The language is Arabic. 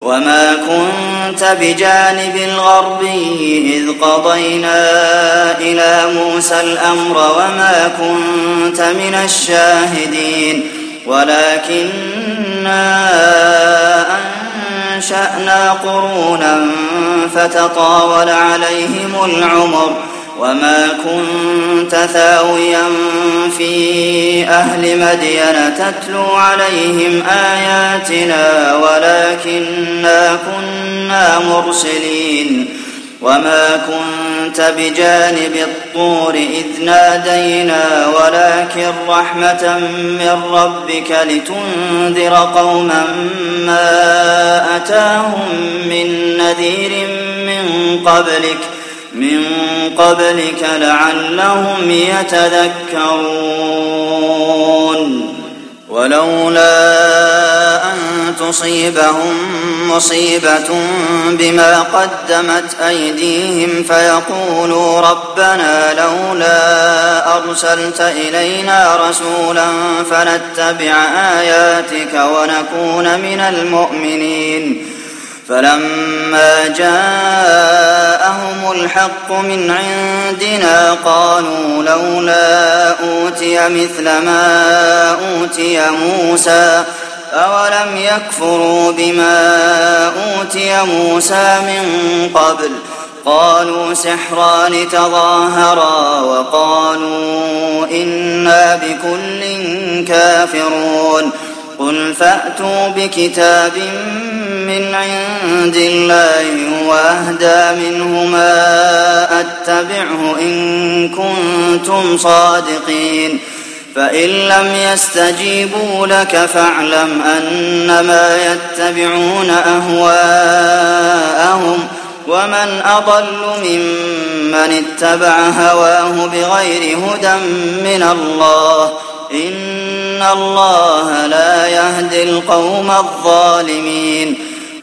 وما كنت بجانب الغربي إذ قضينا إلى موسى الأمر وما كنت من الشاهدين ولكننا أنشأنا قرونا فتطاول عليهم العمر وما كنت ثاويا في أهل مدين تتلو عليهم آياتنا ولكننا كنا مرسلين وما كنت بجانب الطور إذ نادينا ولكن رحمة من ربك لتنذر قوما ما أتاهم من نذير من قبلك لعلهم يتذكرون ولولا أن تصيبهم مصيبة بما قدمت أيديهم فيقولوا ربنا لولا أرسلت إلينا رسولا فنتبع آياتك ونكون من المؤمنين فلما جاءهم الحق من عندنا قالوا لولا أوتي مثل ما أوتي موسى أولم يكفروا بما أوتي موسى من قبل قالوا سحران تظاهرا وقالوا إنا بكل كافرون قل فأتوا بكتاب من عند الله وأهدى منه ما أتبعه إن كنتم صادقين فإن لم يستجيبوا لك فاعلم أنما يتبعون أهواءهم ومن أضل ممن اتبع هواه بغير هدى من الله إن الله لا يهدي القوم الظالمين